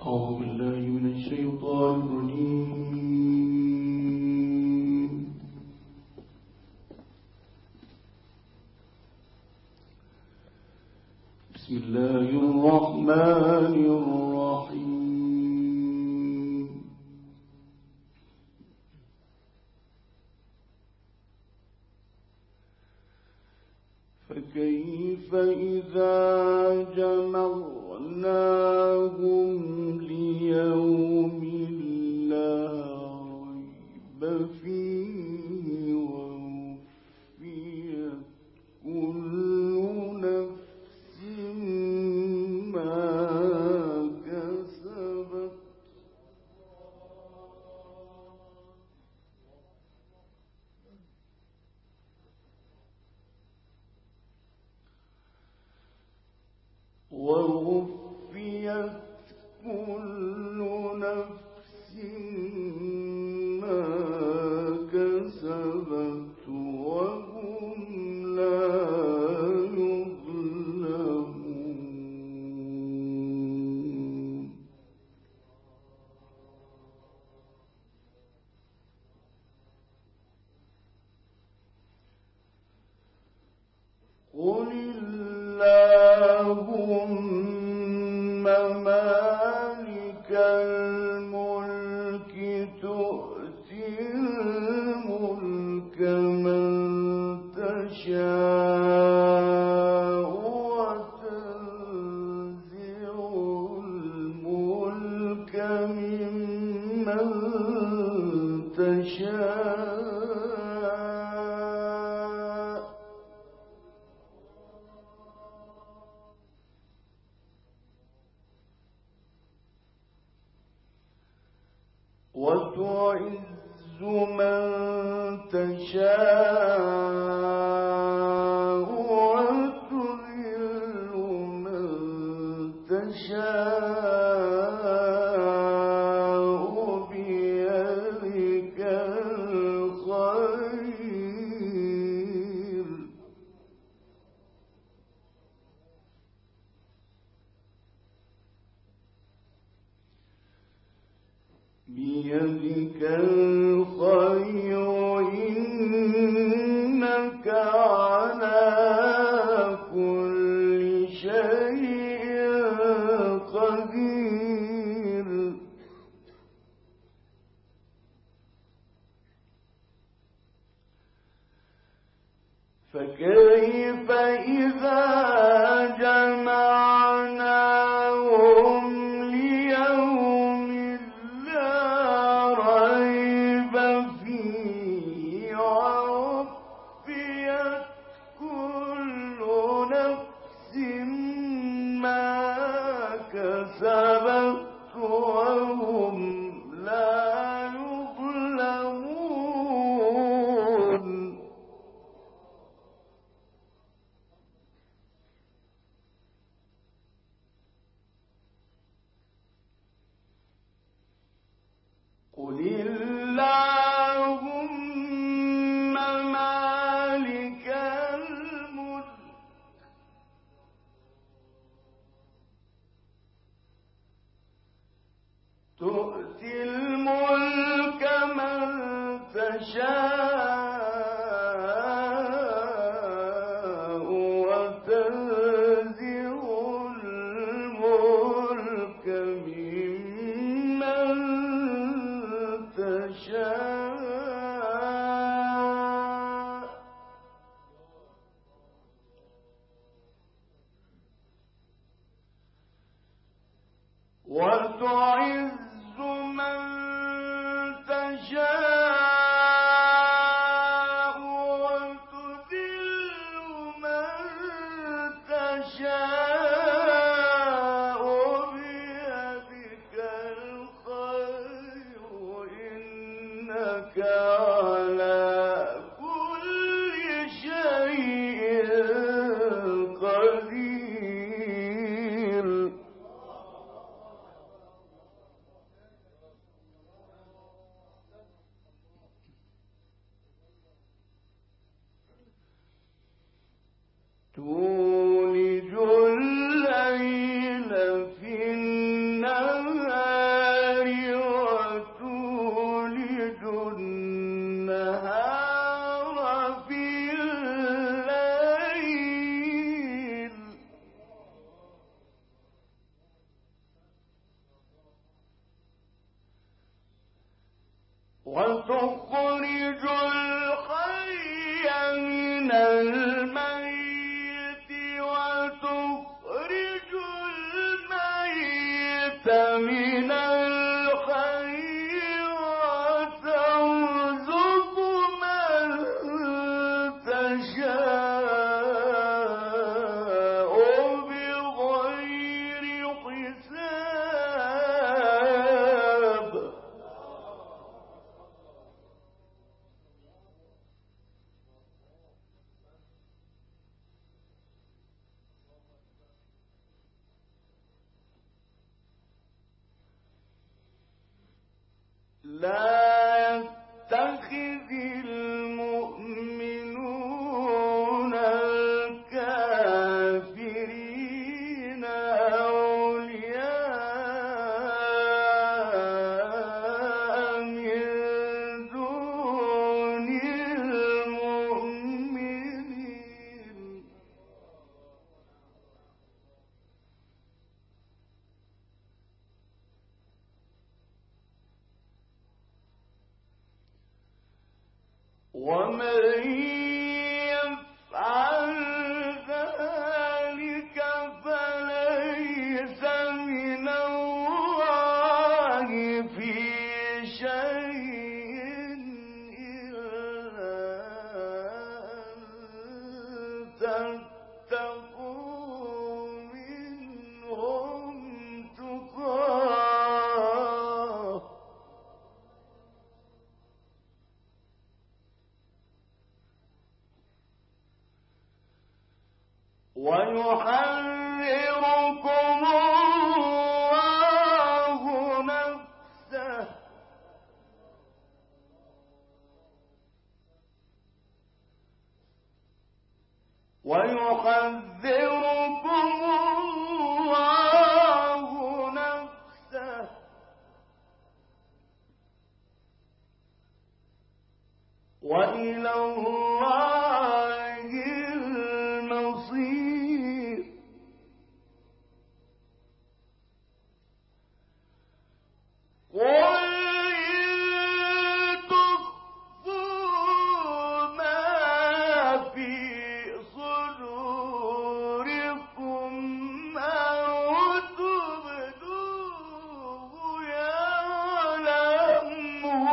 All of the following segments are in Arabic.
أعوذ بالله من الشيطان الرجيم. بسم الله الرحمن الرحيم. فكيف إذا جمعناهم ليوم لا ريب فيه ووفيت كل نفس ما كسبت ووفيت كل نفس ما كسبت وهم لا يظلمون. قل اللهم مالك الملك تؤتي الملك من تشاء وتنزع الملك ممن تشاء وتعز من تشاء وتذل من تشاء بيدك الخير بيدك الخير إنك على كل شيء قدير. فكيف إذا جمعناهم ليوم لا ريب فيه ووفيت كل نفس ما كسبت وهم لا يظلمون. قل اللهم مالك الملك تؤتي الملك من تشاء وتنزع الملك ممن تشاء وتعز من تشاء وتذل من تشاء بيدك الخير إنك على كل شيء قدير. تولج الليل في النهار وتخرج الحي من الميت وتخرج الميت من الحي وترزق من تشاء بغير حساب. لا يتخذ المؤمنون الكافرين أولياء من دون المؤمنين ومن يفعل ذلك فليس من الله في شيء إلا أن تتقوا منهم تقاه ويحذركم الله نفسه وإلى الله المصير. قل إن تخفوا ما في صدوركم أو تبدوه يعلمه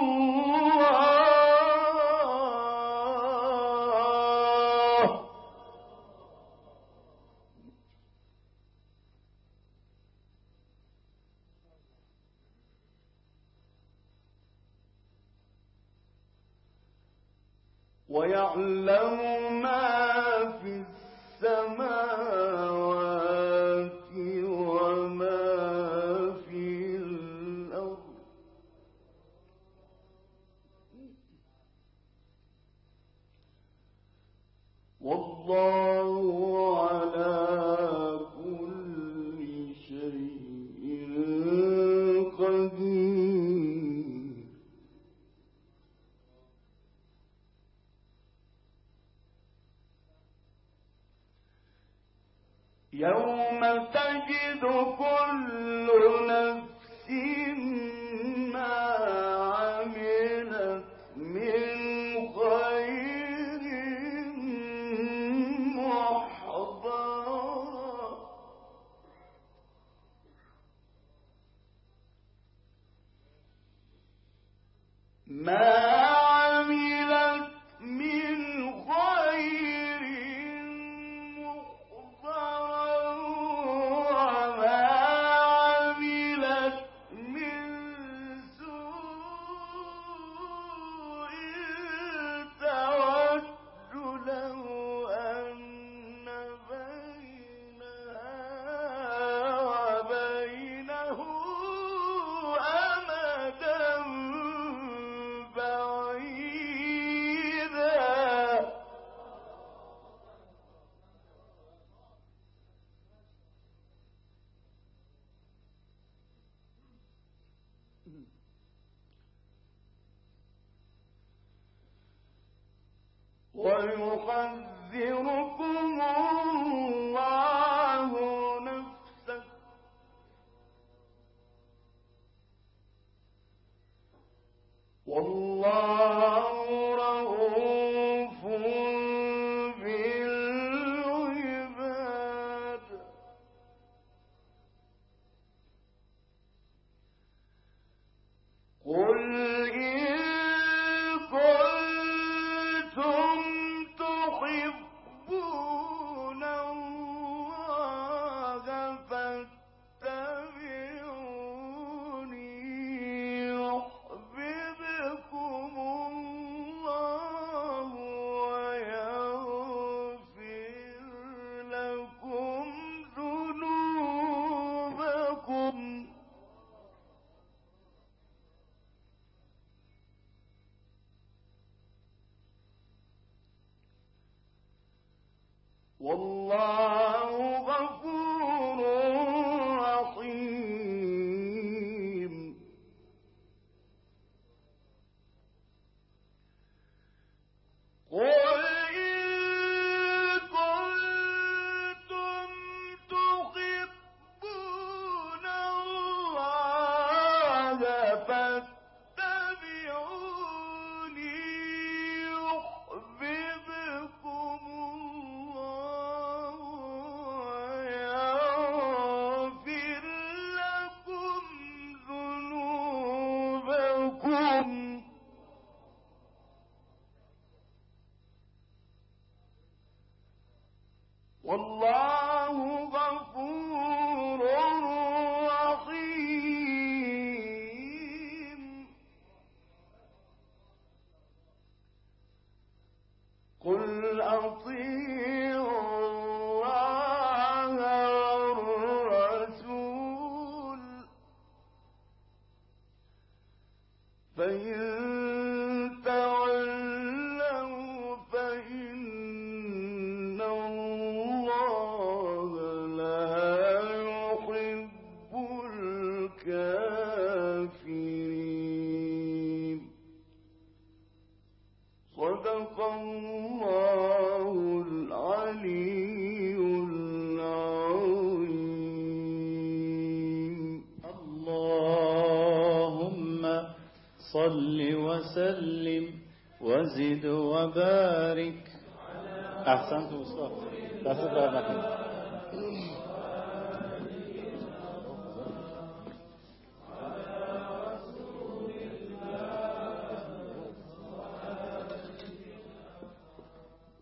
الله ويعلم ما في السماوات وما في الأرض والله على كل شيء قدير. يوم تجد كل نفس ما عملت من خير محضرا ما عملت من خير محضرا وما عملت من سوء تود لو أن بينها وبينه أمدا بعيدا ويحذركم الله نفسه والله رؤوف بالعباد قل إن كنتم تحبون الله فاتبعوني يحببكم الله ويغفر لكم ذنوبكم والله غفور رحيم قل إن كنتم تحبون الله فاتبعوني يحببكم الله ويغفر لكم ذنوبكم والله غفور رحيم قل أطيعوا الله والرسول فإن تولوا فإن الله لا يحب الكافرين صدق الله العلي العظيم اللهم صل وسلم وزد وبارك. أحسنت مصطفى.